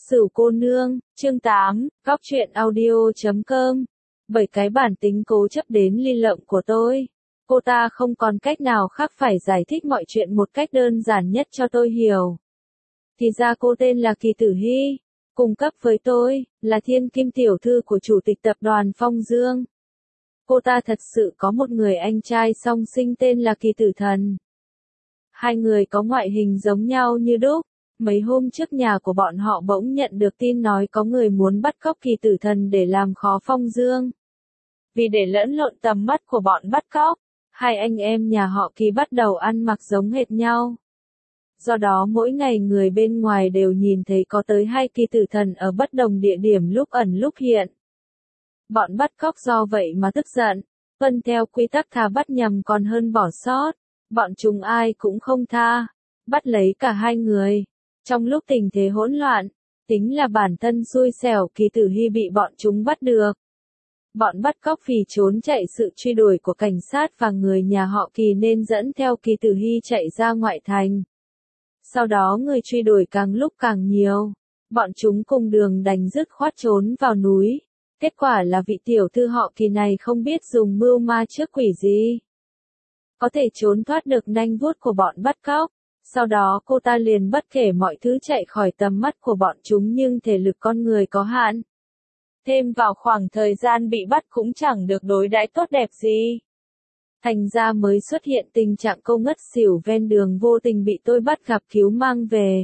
Sửu cô nương, chương 8, góc truyện audio.com. Bởi cái bản tính cố chấp đến ly lợm của tôi, cô ta không còn cách nào khác phải giải thích mọi chuyện một cách đơn giản nhất cho tôi hiểu. Thì ra cô tên là Kỳ Tử Hy, cùng cấp với tôi, là thiên kim tiểu thư của chủ tịch tập đoàn Phong Dương. Cô ta thật sự có một người anh trai song sinh tên là Kỳ Tử Thần. Hai người có ngoại hình giống nhau như đúc. Mấy hôm trước nhà của bọn họ bỗng nhận được tin nói có người muốn bắt cóc Kỳ Tử Thần để làm khó Phong Dương. Vì để lẫn lộn tầm mắt của bọn bắt cóc, hai anh em nhà họ Kỳ bắt đầu ăn mặc giống hệt nhau. Do đó mỗi ngày người bên ngoài đều nhìn thấy có tới hai Kỳ Tử Thần ở bất đồng địa điểm lúc ẩn lúc hiện. Bọn bắt cóc do vậy mà tức giận, tuân theo quy tắc thà bắt nhầm còn hơn bỏ sót, bọn chúng ai cũng không tha, bắt lấy cả hai người. Trong lúc tình thế hỗn loạn, tính là bản thân xui xẻo Kỳ Tử Hy bị bọn chúng bắt được. Bọn bắt cóc vì trốn chạy sự truy đuổi của cảnh sát và người nhà họ Kỳ nên dẫn theo Kỳ Tử Hy chạy ra ngoại thành. Sau đó người truy đuổi càng lúc càng nhiều, bọn chúng cùng đường đành dứt khoát trốn vào núi. Kết quả là vị tiểu thư họ Kỳ này không biết dùng mưu ma trước quỷ gì, có thể trốn thoát được nanh vuốt của bọn bắt cóc. Sau đó cô ta liền bất kể mọi thứ chạy khỏi tầm mắt của bọn chúng, nhưng thể lực con người có hạn. Thêm vào khoảng thời gian bị bắt cũng chẳng được đối đãi tốt đẹp gì. Thành ra mới xuất hiện tình trạng cô ngất xỉu ven đường vô tình bị tôi bắt gặp cứu mang về.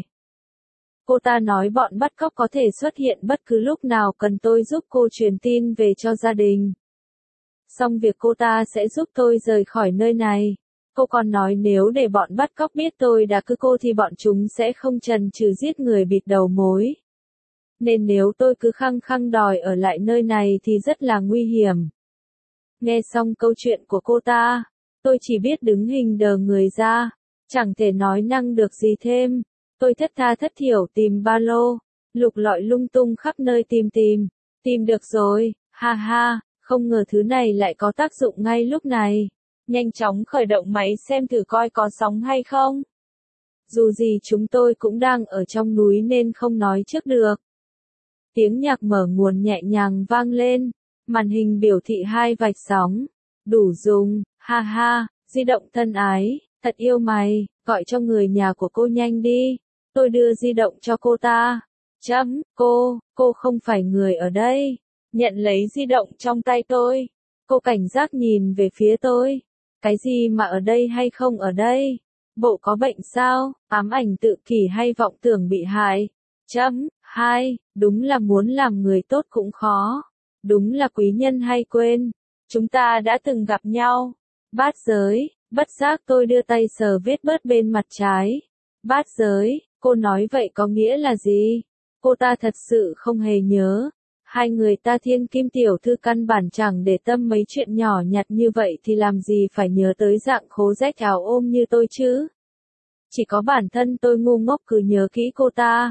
Cô ta nói bọn bắt cóc có thể xuất hiện bất cứ lúc nào cần tôi giúp cô truyền tin về cho gia đình. Xong việc cô ta sẽ giúp tôi rời khỏi nơi này. Cô còn nói nếu để bọn bắt cóc biết tôi đã cứu cô thì bọn chúng sẽ không chần chừ giết người bịt đầu mối. Nên nếu tôi cứ khăng khăng đòi ở lại nơi này thì rất là nguy hiểm. Nghe xong câu chuyện của cô ta, tôi chỉ biết đứng hình đờ người ra, chẳng thể nói năng được gì thêm. Tôi thất tha thất thiểu tìm ba lô, lục lọi lung tung khắp nơi tìm được rồi, ha ha, không ngờ thứ này lại có tác dụng ngay lúc này. Nhanh chóng khởi động máy xem thử coi có sóng hay không. Dù gì chúng tôi cũng đang ở trong núi nên không nói trước được. Tiếng nhạc mở nguồn nhẹ nhàng vang lên, màn hình biểu thị hai vạch sóng. Đủ dùng, ha ha, di động thân ái, thật yêu mày, gọi cho người nhà của cô nhanh đi. Tôi đưa di động cho cô ta. Cô không phải người ở đây. Nhận lấy di động trong tay tôi. Cô cảnh giác nhìn về phía tôi. Cái gì mà ở đây hay không ở đây? Bộ có bệnh sao? Ám ảnh tự kỷ hay vọng tưởng bị hại? Đúng là muốn làm người tốt cũng khó. Đúng là quý nhân hay quên. Chúng ta đã từng gặp nhau. Bát giới, bất giác tôi đưa tay sờ vết bớt bên mặt trái. Bát giới, cô nói vậy có nghĩa là gì? Cô ta thật sự không hề nhớ. Hai người ta thiên kim tiểu thư căn bản chẳng để tâm mấy chuyện nhỏ nhặt như vậy thì làm gì phải nhớ tới dạng khố rách áo ôm như tôi chứ. Chỉ có bản thân tôi ngu ngốc cứ nhớ kỹ cô ta.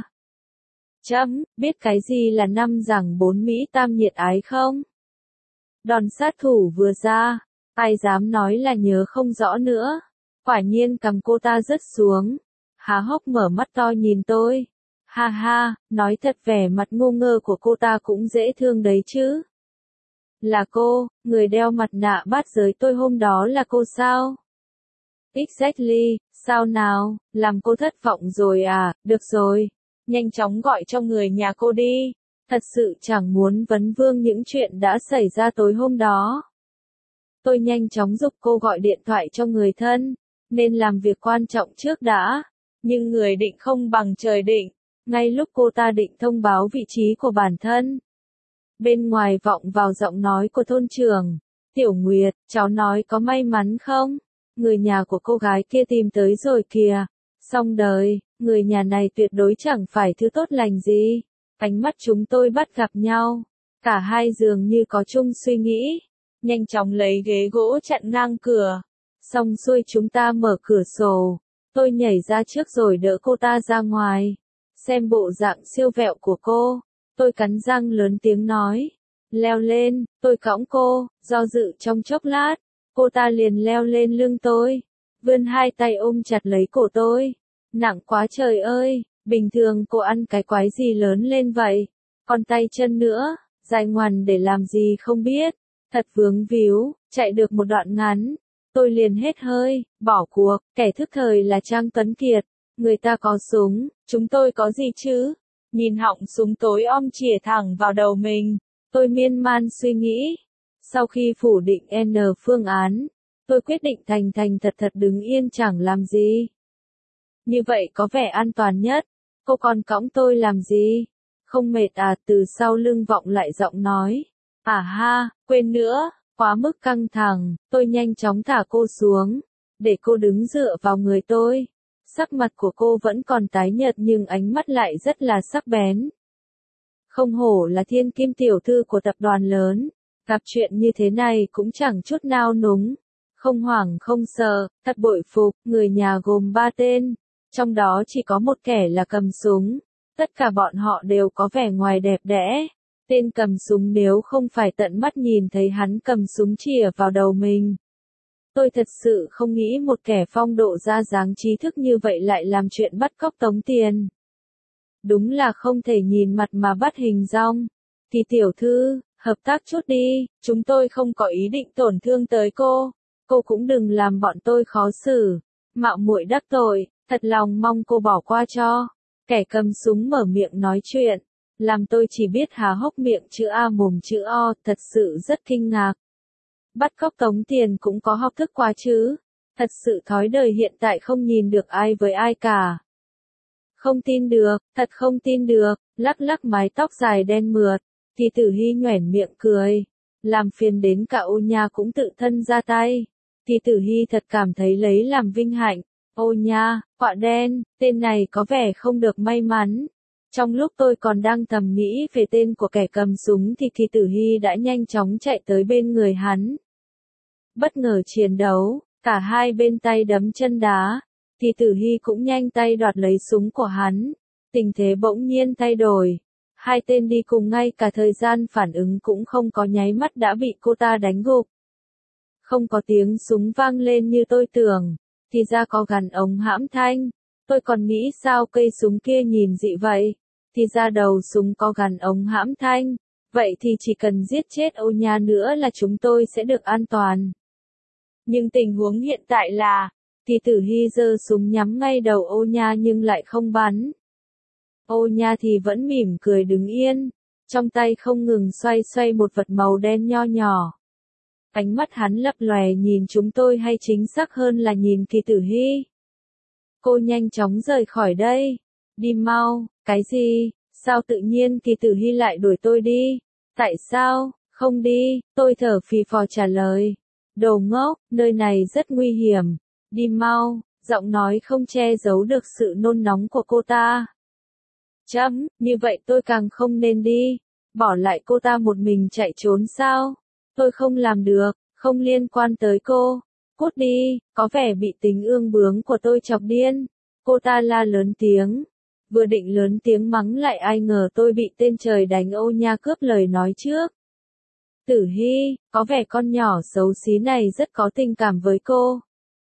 Biết cái gì là năm giảng bốn Mỹ tam nhiệt ái không? Đòn sát thủ vừa ra, ai dám nói là nhớ không rõ nữa. Quả nhiên cằm cô ta rớt xuống, há hốc mở mắt to nhìn tôi. Ha ha, nói thật vẻ mặt ngu ngơ của cô ta cũng dễ thương đấy chứ. Là cô, người đeo mặt nạ bát giới tôi hôm đó là cô sao? Exactly, sao nào, làm cô thất vọng rồi à, được rồi, nhanh chóng gọi cho người nhà cô đi. Thật sự chẳng muốn vấn vương những chuyện đã xảy ra tối hôm đó. Tôi nhanh chóng giúp cô gọi điện thoại cho người thân, nên làm việc quan trọng trước đã. Nhưng người định không bằng trời định. Ngay lúc cô ta định thông báo vị trí của bản thân, bên ngoài vọng vào giọng nói của thôn trưởng. Tiểu Nguyệt, cháu nói có may mắn không? Người nhà của cô gái kia tìm tới rồi kìa. Xong đời, người nhà này tuyệt đối chẳng phải thứ tốt lành gì. Ánh mắt chúng tôi bắt gặp nhau. Cả hai dường như có chung suy nghĩ. Nhanh chóng lấy ghế gỗ chặn ngang cửa. Xong xuôi chúng ta mở cửa sổ. Tôi nhảy ra trước rồi đỡ cô ta ra ngoài. Xem bộ dạng siêu vẹo của cô, tôi cắn răng lớn tiếng nói. Leo lên, tôi cõng cô, do dự trong chốc lát, cô ta liền leo lên lưng tôi, vươn hai tay ôm chặt lấy cổ tôi. Nặng quá trời ơi, Bình thường cô ăn cái quái gì lớn lên vậy? Còn tay chân nữa, dài ngoằn để làm gì không biết. Thật vướng víu, chạy được một đoạn ngắn. Tôi liền hết hơi, bỏ cuộc, kẻ thức thời là Trang Tuấn Kiệt. Người ta có súng, chúng tôi có gì chứ? Nhìn họng súng tối om chĩa thẳng vào đầu mình. Tôi miên man suy nghĩ. Sau khi phủ định N phương án, tôi quyết định thành thành thật thật đứng yên chẳng làm gì. Như vậy có vẻ an toàn nhất. Cô còn cõng tôi làm gì? Không mệt à? Từ sau lưng vọng lại giọng nói. À ha, quên nữa, quá mức căng thẳng, tôi nhanh chóng thả cô xuống, để cô đứng dựa vào người tôi. Sắc mặt của cô vẫn còn tái nhợt nhưng ánh mắt lại rất là sắc bén. Không hổ là thiên kim tiểu thư của tập đoàn lớn, gặp chuyện như thế này cũng chẳng chút nao núng. Không hoảng không sợ, thật bội phục, người nhà gồm 3 tên, trong đó chỉ có một kẻ là cầm súng. Tất cả bọn họ đều có vẻ ngoài đẹp đẽ. Tên cầm súng nếu không phải tận mắt nhìn thấy hắn cầm súng chĩa vào đầu mình. Tôi thật sự không nghĩ một kẻ phong độ ra dáng trí thức như vậy lại làm chuyện bắt cóc tống tiền. Đúng là không thể nhìn mặt mà bắt hình dong. Thì tiểu thư, hợp tác chút đi, chúng tôi không có ý định tổn thương tới cô. Cô cũng đừng làm bọn tôi khó xử. Mạo muội đắc tội, thật lòng mong cô bỏ qua cho. Kẻ cầm súng mở miệng nói chuyện, làm tôi chỉ biết há hốc miệng chữ A mồm chữ O, thật sự rất kinh ngạc. Bắt cóc tống tiền cũng có học thức quá chứ, thật sự thói đời hiện tại không nhìn được ai với ai cả. Không tin được, thật không tin được, lắc lắc mái tóc dài đen mượt, thì Tử Hy nhoẻn miệng cười, làm phiền đến cả Ô Nha cũng tự thân ra tay. Thì Tử Hy thật cảm thấy lấy làm vinh hạnh. Ô Nha, quạ đen, tên này có vẻ không được may mắn. Trong lúc tôi còn đang thầm nghĩ về tên của kẻ cầm súng thì Kỳ Tử Hy đã nhanh chóng chạy tới bên người hắn. Bất ngờ chiến đấu, cả hai bên tay đấm chân đá. Kỳ Tử Hy cũng nhanh tay đoạt lấy súng của hắn. Tình thế bỗng nhiên thay đổi. Hai tên đi cùng ngay cả thời gian phản ứng cũng không có nháy mắt đã bị cô ta đánh gục. Không có tiếng súng vang lên như tôi tưởng. Thì ra có gắn ống hãm thanh. Tôi còn nghĩ sao cây súng kia nhìn dị vậy. Thì ra đầu súng có gắn ống hãm thanh. Vậy thì chỉ cần giết chết Ô Nha nữa là chúng tôi sẽ được an toàn. Nhưng tình huống hiện tại là, thì Tử Hy giơ súng nhắm ngay đầu Ô Nha nhưng lại không bắn. Ô Nha thì vẫn mỉm cười đứng yên, trong tay không ngừng xoay xoay một vật màu đen nho nhỏ. Ánh mắt hắn lấp lòe nhìn chúng tôi hay chính xác hơn là nhìn Kỳ Tử Hy. Cô nhanh chóng rời khỏi đây. Đi mau, cái gì? Sao tự nhiên Kỳ Tử Hy lại đuổi tôi đi? Tại sao? Không đi, tôi thở phì phò trả lời. Đồ ngốc, nơi này rất nguy hiểm. Đi mau, giọng nói không che giấu được sự nôn nóng của cô ta. Chấm, như vậy tôi càng không nên đi. Bỏ lại cô ta một mình chạy trốn sao? Tôi không làm được, không liên quan tới cô. Cút đi, có vẻ bị tính ương bướng của tôi chọc điên. Cô ta la lớn tiếng. Vừa định lớn tiếng mắng lại ai ngờ tôi bị tên trời đánh Ô Nha cướp lời nói trước. Tử Hy, có vẻ con nhỏ xấu xí này rất có tình cảm với cô.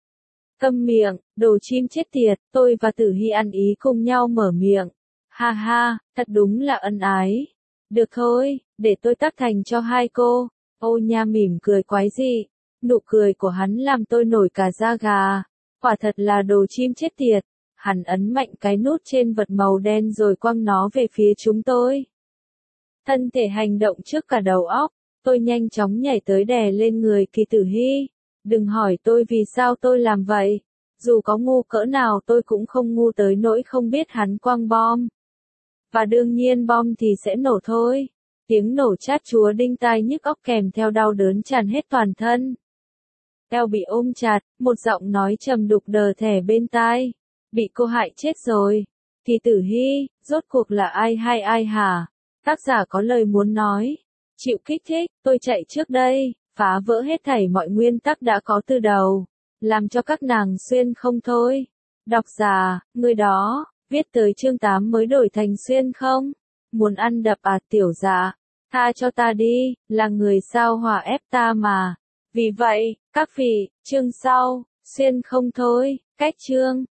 Câm miệng, đồ chim chết tiệt, tôi và Tử Hy ăn ý cùng nhau mở miệng. Ha ha, thật đúng là ân ái. Được thôi, để tôi tác thành cho hai cô. Ô Nha mỉm cười quái dị. Nụ cười của hắn làm tôi nổi cả da gà. Quả thật là đồ chim chết tiệt. Hắn ấn mạnh cái nút trên vật màu đen rồi quăng nó về phía chúng tôi. Thân thể hành động trước cả đầu óc. Tôi nhanh chóng nhảy tới đè lên người Kỳ Tử Hy. Đừng hỏi tôi vì sao tôi làm vậy. Dù có ngu cỡ nào tôi cũng không ngu tới nỗi không biết hắn quăng bom. Và đương nhiên bom thì sẽ nổ thôi. Tiếng nổ chát chúa đinh tai nhức óc kèm theo đau đớn tràn hết toàn thân. Eo bị ôm chặt, một giọng nói trầm đục đờ thẻ bên tai. Bị cô hại chết rồi. Kỳ Tử Hy, rốt cuộc là ai hay ai hả? Tác giả có lời muốn nói. Chịu kích thích, tôi chạy trước đây, phá vỡ hết thảy mọi nguyên tắc đã có từ đầu. Làm cho các nàng xuyên không thôi. Độc giả, người đó, viết tới chương 8 mới đổi thành xuyên không? Muốn ăn đập à tiểu dạ? Tha cho ta đi, là người sao hỏa ép ta mà. Vì vậy, các vị, chương sau, xuyên không thôi, cách chương.